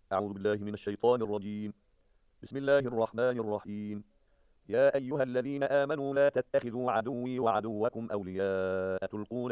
أعوذ بالله من الشيطان الرجيم. بسم الله الرحمن الرحيم. يا أيها الذين آمنوا لا تتخذوا عدوي وعدوكم أولياء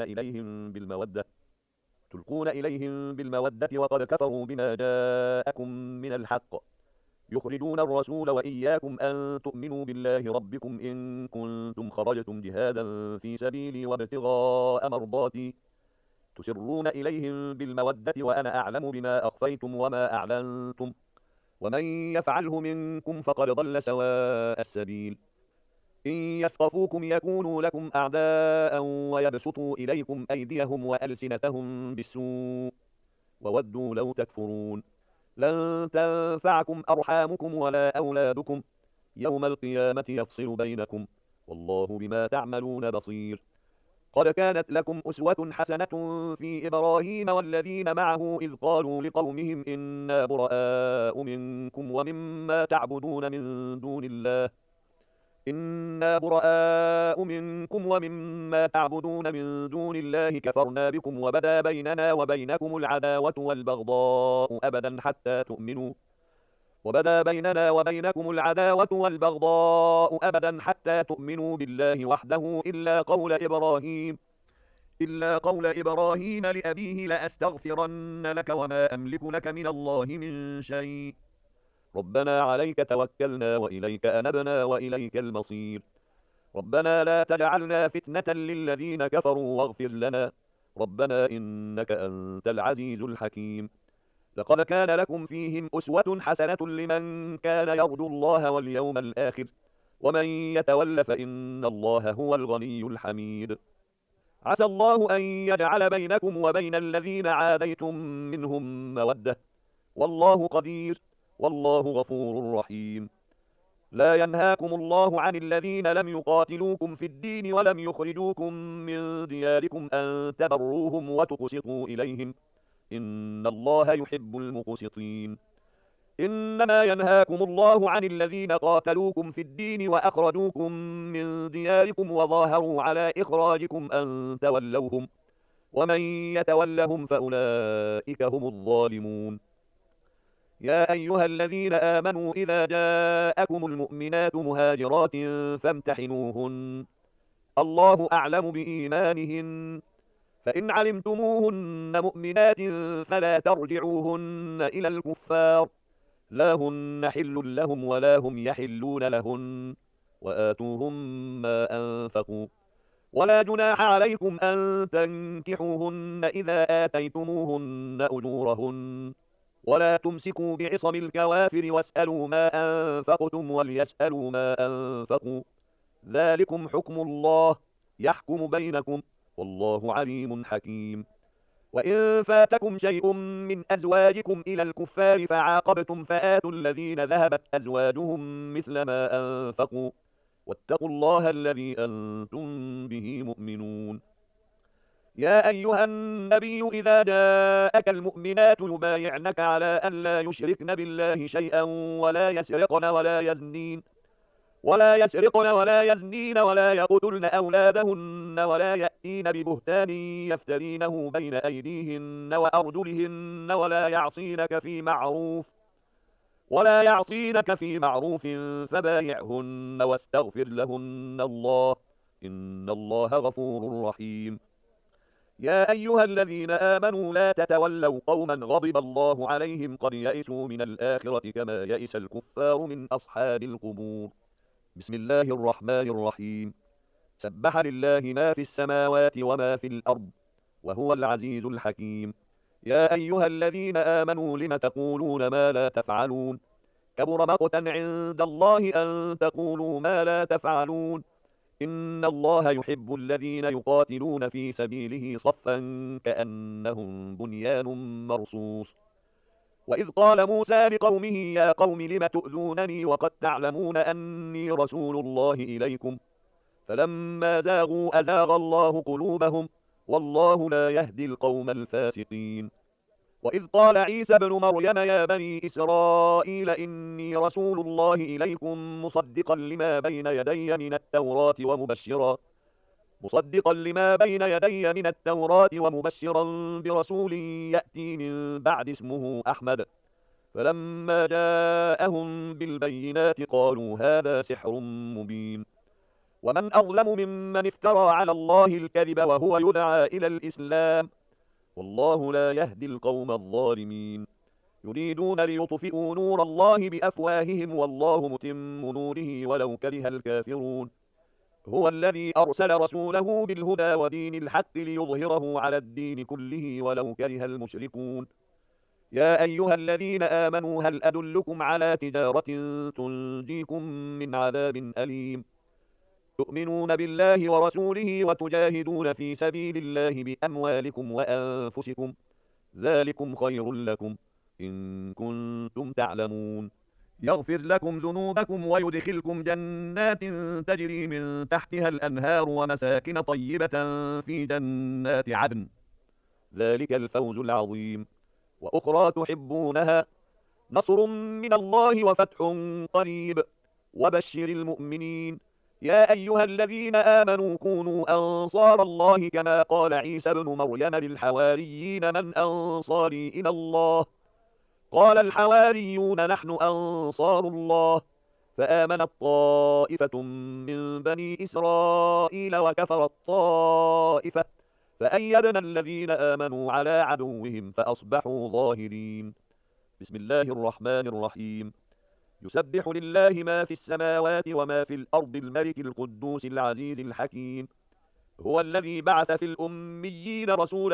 تلقون إليهم بالمودة وقد كفروا بما جاءكم من الحق يخرجون الرسول وإياكم أن تؤمنوا بالله ربكم إن كنتم خرجتم جهادا في سبيلي وابتغاء مرضاتي تسرون إليهم بالمودة وأنا أعلم بما أخفيتم وما أعلنتم ومن يفعله منكم فقد ضل سواء السبيل. إن يثقفوكم يكونوا لكم أعداء ويبسطوا إليكم أيديهم وألسنتهم بالسوء وودوا لو تكفرون. لن تنفعكم أرحامكم ولا أولادكم يوم القيامة يفصل بينكم والله بما تعملون بصير. قد كانت لكم أسوة حسنة في إبراهيم والذين معه إذ قالوا لقومهم إنا براء منكم ومما تعبدون من دون الله كفرنا بكم وبدا بيننا وبينكم العداوة والبغضاء أبدا حتى تؤمنوا بالله وحده إلا قول إبراهيم لأبيه لأستغفرن لك وما أملك لك من الله من شيء ربنا عليك توكلنا وإليك أنبنا وإليك المصير. ربنا لا تجعلنا فتنة للذين كفروا واغفر لنا ربنا إنك أنت العزيز الحكيم. لقد كان لكم فيهم أسوة حسنة لمن كان يرجو الله واليوم الآخر ومن يتول فإن الله هو الغني الحميد. عسى الله أن يجعل بينكم وبين الذين عاديتم منهم مودة والله قدير والله غفور رحيم. لا ينهاكم الله عن الذين لم يقاتلوكم في الدين ولم يخرجوكم من دياركم أن تبروهم وتقسطوا إليهم إن الله يحب المقسطين. إنما ينهاكم الله عن الذين قاتلوكم في الدين وأخرجوكم من دياركم وظاهروا على إخراجكم أن تولوهم ومن يتولهم فأولئك هم الظالمون. يا أيها الذين آمنوا إذا جاءكم المؤمنات مهاجرات فامتحنوهن الله أعلم بإيمانهن فإن علمتموهن مؤمنات فلا ترجعوهن إلى الكفار لا هن حل لهم ولا هم يحلون لهن وآتوهم ما أنفقوا ولا جناح عليكم أن تنكحوهن إذا آتيتموهن أجورهن ولا تمسكوا بعصم الكوافر واسألوا ما أنفقتم وليسألوا ما أنفقوا ذلكم حكم الله يحكم بينكم والله عليم حكيم. وإن فاتكم شيء من أزواجكم إلى الكفار فعاقبتم فآتوا الذين ذهبت أزواجهم مثل ما أنفقوا واتقوا الله الذي أنتم به مؤمنون. يا أيها النبي إذا جاءك المؤمنات يبايعنك على أن لا يشركن بالله شيئا ولا يسرقن ولا يقتلن أولادهن ولا يأتين ببهتان يفترينه بين أيديهن وأرجلهن ولا يعصينك في معروف فبايعهن واستغفر لهن الله إن الله غفور رحيم. يا أيها الذين آمنوا لا تتولوا قوما غضب الله عليهم قد يئسوا من الآخرة كما يئس الكفار من أصحاب القبور. بسم الله الرحمن الرحيم. سبح لله ما في السماوات وما في الأرض وهو العزيز الحكيم. يا أيها الذين آمنوا لم تقولون ما لا تفعلون كبر مقتا عند الله أن تقولوا ما لا تفعلون إن الله يحب الذين يقاتلون في سبيله صفا كأنهم بنيان مرصوص. وإذ قال موسى لقومه يا قوم لم تؤذونني وقد تعلمون أني رسول الله إليكم فلما زاغوا أزاغ الله قلوبهم والله لا يهدي القوم الفاسقين. وإذ قال عيسى بن مريم يا بني إسرائيل إني رسول الله إليكم مصدقا لما بين يدي من التوراة ومبشرا برسول يأتي من بعد اسمه أحمد فلما جاءهم بالبينات قالوا هذا سحر مبين. ومن أظلم ممن افترى على الله الكذب وهو يدعى إلى الإسلام، والله لا يهدي القوم الظالمين. يريدون ليطفئوا نور الله بأفواههم والله متم نوره ولو كره الكافرون. هو الذي أرسل رسوله بالهدى ودين الحق ليظهره على الدين كله ولو كره المشركون. يا أيها الذين آمنوا هل أدلكم على تجارة تنجيكم من عذاب أليم؟ تؤمنون بالله ورسوله وتجاهدون في سبيل الله بأموالكم وأنفسكم، ذلكم خير لكم إن كنتم تعلمون. يغفر لكم ذنوبكم ويدخلكم جنات تجري من تحتها الأنهار ومساكن طيبة في جنات عدن، ذلك الفوز العظيم. وأخرى تحبونها، نصر من الله وفتح قريب، وبشر المؤمنين. يا أيها الذين آمنوا كونوا أنصار الله كما قال عيسى ابن مريم للحواريين من أنصاري إلى الله؟ قال الحواريون نحن أنصار الله. فآمنت طائفة من بني إسرائيل وكفرت طائفة، فأيدنا الذين آمنوا على عدوهم فأصبحوا ظاهرين. بسم الله الرحمن الرحيم. يسبح لله ما في السماوات وما في الأرض الملك القدوس العزيز الحكيم. هو الذي بعث في الأميين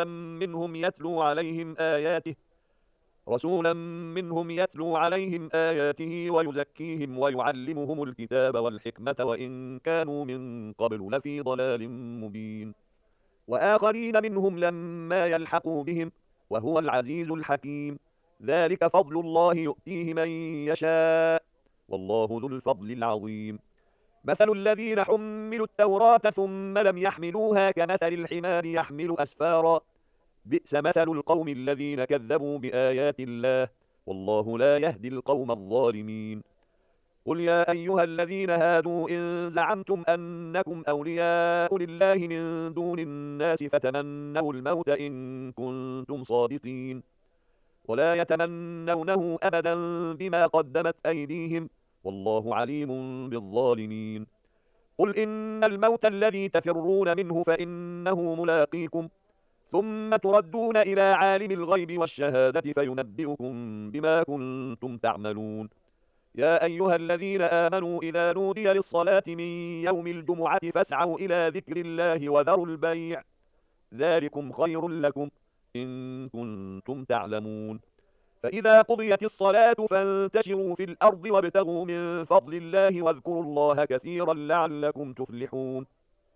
رسولا منهم يتلو عليهم آياته ويزكيهم ويعلمهم الكتاب والحكمة وإن كانوا من قبل لفي ضلال مبين. وآخرين منهم لما يلحقوا بهم وهو العزيز الحكيم. ذلك فضل الله يؤتيه من يشاء والله ذو الفضل العظيم. مثل الذين حملوا التوراة ثم لم يحملوها كمثل الحمار يحمل أسفارا، بئس مثل القوم الذين كذبوا بآيات الله والله لا يهدي القوم الظالمين. قل يا أيها الذين هادوا إن زعمتم أنكم أولياء لله من دون الناس فتمنوا الموت إن كنتم صادقين، ولا يتمنونه أبدا بما قدمت أيديهم والله عليم بالظالمين. قل إن الموت الذي تفرون منه فإنه ملاقيكم، ثم تردون إلى عالم الغيب والشهادة فينبئكم بما كنتم تعملون. يا أيها الذين آمنوا إذا نودي للصلاة من يوم الجمعة فاسعوا إلى ذكر الله وذروا البيع، ذلكم خير لكم إن كنتم تعلمون. فإذا قضيت الصلاة فانتشروا في الأرض وابتغوا من فضل الله واذكروا الله كثيرا لعلكم تفلحون.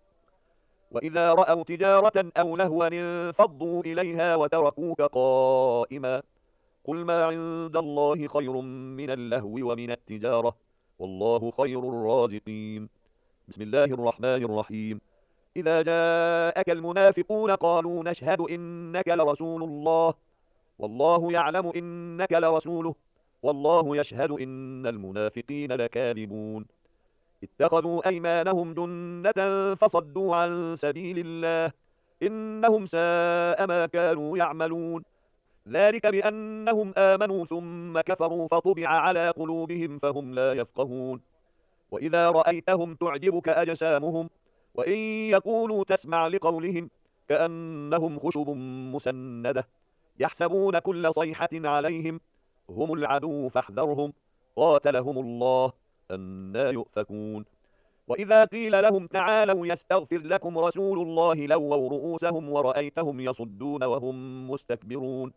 وإذا رأوا تجارة أو لهوا انفضوا إليها وتركوك قائما، قل ما عند الله خير من اللهو ومن التجارة والله خير الرازقين. بسم الله الرحمن الرحيم. إذا جاءك المنافقون قالوا نشهد إنك لرسول الله والله يعلم إنك لرسوله والله يشهد إن المنافقين لكاذبون. اتخذوا أيمانهم جنة فصدوا عن سبيل الله إنهم ساء ما كانوا يعملون. ذلك بأنهم آمنوا ثم كفروا فطبع على قلوبهم فهم لا يفقهون. وإذا رأيتهم تعجبك أجسامهم وإن يقولوا تسمع لقولهم كأنهم خشب مسندة يحسبون كل صيحة عليهم هم العدو فاحذرهم قاتلهم الله أنى يؤفكون. وإذا قيل لهم تعالوا يستغفر لكم رسول الله لووا رؤوسهم ورأيتهم يصدون وهم مستكبرون.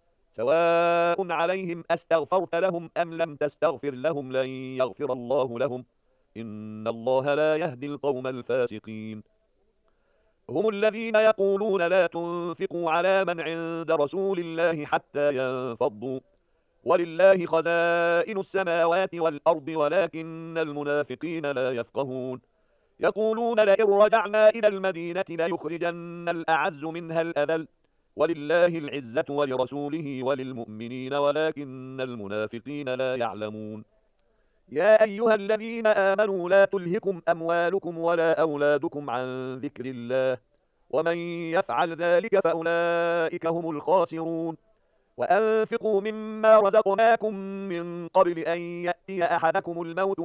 سواء عليهم أستغفرت لهم أم لم تستغفر لهم لن يغفر الله لهم إن الله لا يهدي القوم الفاسقين. هم الذين يقولون لا تنفقوا على من عند رسول الله حتى ينفضوا ولله خزائن السماوات والأرض ولكن المنافقين لا يفقهون. يقولون لئن رجعنا إلى المدينة ليخرجن الأعز منها الأذل ولله العزة ولرسوله وللمؤمنين ولكن المنافقين لا يعلمون. يا أيها الذين آمنوا لا تلهكم أموالكم ولا أولادكم عن ذكر الله ومن يفعل ذلك فأولئك هم الخاسرون. وأنفقوا مما رزقناكم من قبل أن يأتي أحدكم الموت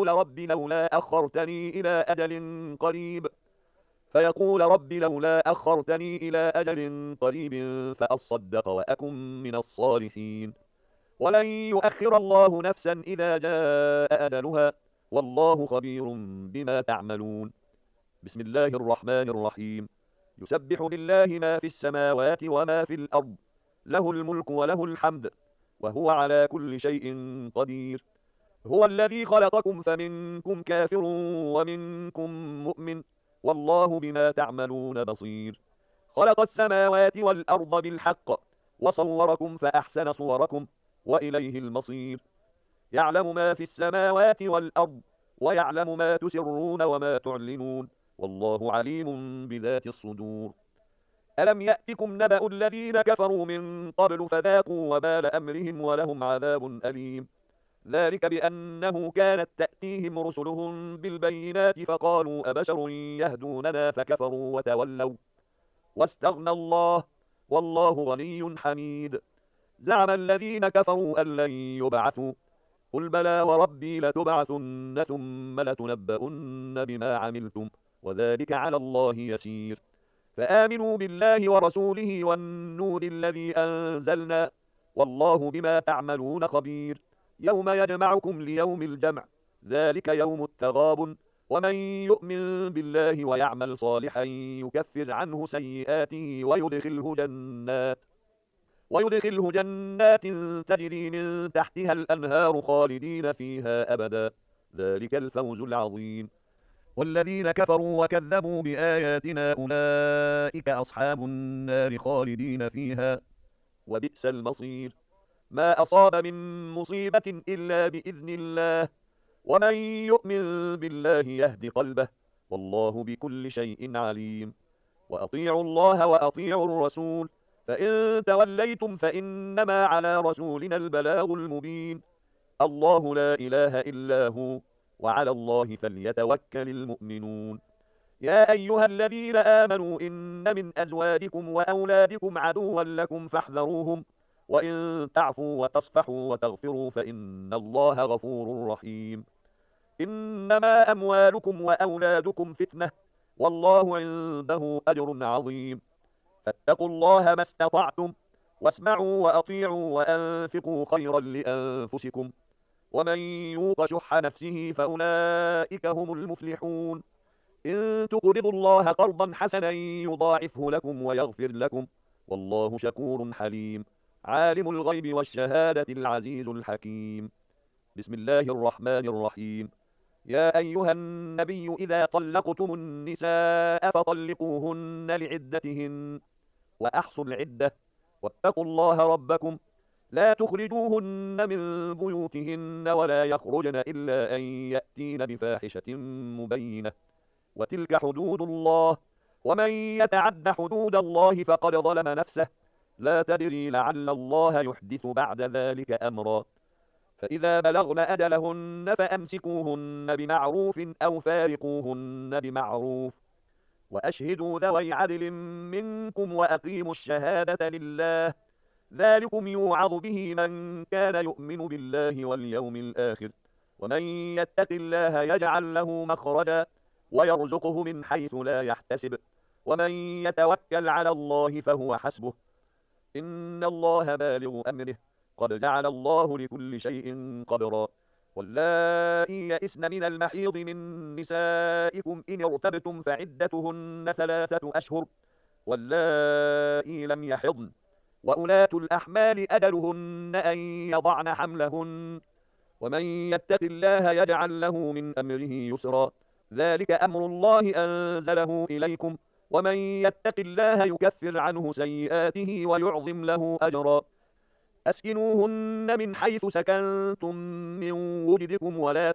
فيقول رب لولا أخرتني إلى أجل قريب فأصدق وأكن من الصالحين. ولن يؤخر الله نفسا إذا جاء أجلها، والله خبير بما تعملون. بسم الله الرحمن الرحيم. يسبح لله ما في السماوات وما في الأرض، له الملك وله الحمد، وهو على كل شيء قدير. هو الذي خلقكم فمنكم كافر ومنكم مؤمن، والله بما تعملون بصير. خلق السماوات والأرض بالحق وصوركم فأحسن صوركم، وإليه المصير. يعلم ما في السماوات والأرض، ويعلم ما تسرون وما تعلنون، والله عليم بذات الصدور. ألم يأتكم نبأ الذين كفروا من قبل فذاقوا وبال أمرهم ولهم عذاب أليم. ذلك بأنه كانت تأتيهم رسلهم بالبينات فقالوا أبشر يهدوننا فكفروا وتولوا واستغنى الله، والله غني حميد. زعم الذين كفروا أن لن يبعثوا، قل بلى وربي لتبعثن ثم لتنبؤن بما عملتم، وذلك على الله يسير. فآمنوا بالله ورسوله والنور الذي أنزلنا، والله بما تعملون خبير. يوم يجمعكم ليوم الجمع، ذلك يوم التغابن. ومن يؤمن بالله ويعمل صالحا يكفر عنه سيئاته ويدخله جنات تجري من تحتها الأنهار خالدين فيها أبدا، ذلك الفوز العظيم. والذين كفروا وكذبوا بآياتنا أولئك أصحاب النار خالدين فيها، وبئس المصير. ما أصاب من مصيبة إلا بإذن الله، ومن يؤمن بالله يهد قلبه، والله بكل شيء عليم. وأطيعوا الله وأطيعوا الرسول، فإن توليتم فإنما على رسولنا البلاغ المبين. الله لا إله إلا هو، وعلى الله فليتوكل المؤمنون. يا أيها الذين آمنوا إن من أزواجكم وأولادكم عدوا لكم فاحذروهم، وإن تعفوا وتصفحوا وتغفروا فإن الله غفور رحيم. إنما أموالكم وأولادكم فتنة، والله عنده أجر عظيم. فاتقوا الله ما استطعتم، واسمعوا وأطيعوا وأنفقوا خيرا لأنفسكم، ومن يوق شح نفسه فأولئك هم المفلحون. إن تقرضوا الله قرضا حسنا يضاعفه لكم ويغفر لكم، والله شكور حليم. عالم الغيب والشهادة العزيز الحكيم. بسم الله الرحمن الرحيم. يا أيها النبي إذا طلقتم النساء فطلقوهن لعدتهن وأحصوا العدة، واتقوا الله ربكم، لا تخرجوهن من بيوتهن ولا يخرجن إلا أن يأتين بفاحشة مبينة، وتلك حدود الله، ومن يتعد حدود الله فقد ظلم نفسه، لا تدري لعل الله يحدث بعد ذلك أمرا. فإذا بلغن أجلهن فأمسكوهن بمعروف أو فارقوهن بمعروف، وأشهدوا ذوي عدل منكم وأقيموا الشهادة لله، ذلكم يوعظ به من كان يؤمن بالله واليوم الآخر، ومن يتق الله يجعل له مخرجا ويرزقه من حيث لا يحتسب، ومن يتوكل على الله فهو حسبه، إن الله بالغ أمره، قد جعل الله لكل شيء قدرا. واللائي يئسن من المحيض من نسائكم إن ارتبتم فعدتهن 3 أشهر، واللائي لم يحضن، وأولاة الأحمال أجلهن أن يضعن حملهن، ومن يتق الله يجعل له من أمره يسرا، ذلك أمر الله أنزله إليكم، ومن يتق الله يكفر عنه سيئاته ويعظم له أجرا. أسكنوهن من حيث سكنتم من وجدكم ولا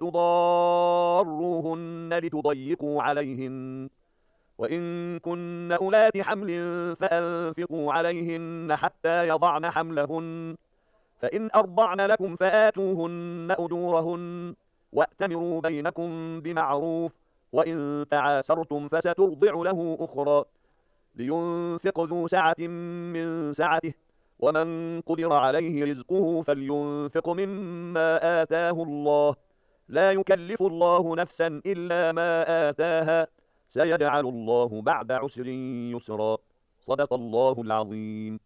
تضاروهن لتضيقوا عليهن، وإن كن أولات حمل فأنفقوا عليهن حتى يضعن حملهن، فإن أرضعن لكم فآتوهن أجورهن، وأتمروا بينكم بمعروف، وإن تعاسرتم فسترضع له أخرى، لينفق ذو سعة من سعته، ومن قدر عليه رزقه فلينفق مما آتاه الله لا يكلف الله نفسا إلا ما آتاها سيجعل الله بعد عسر يسرا صدق الله العظيم.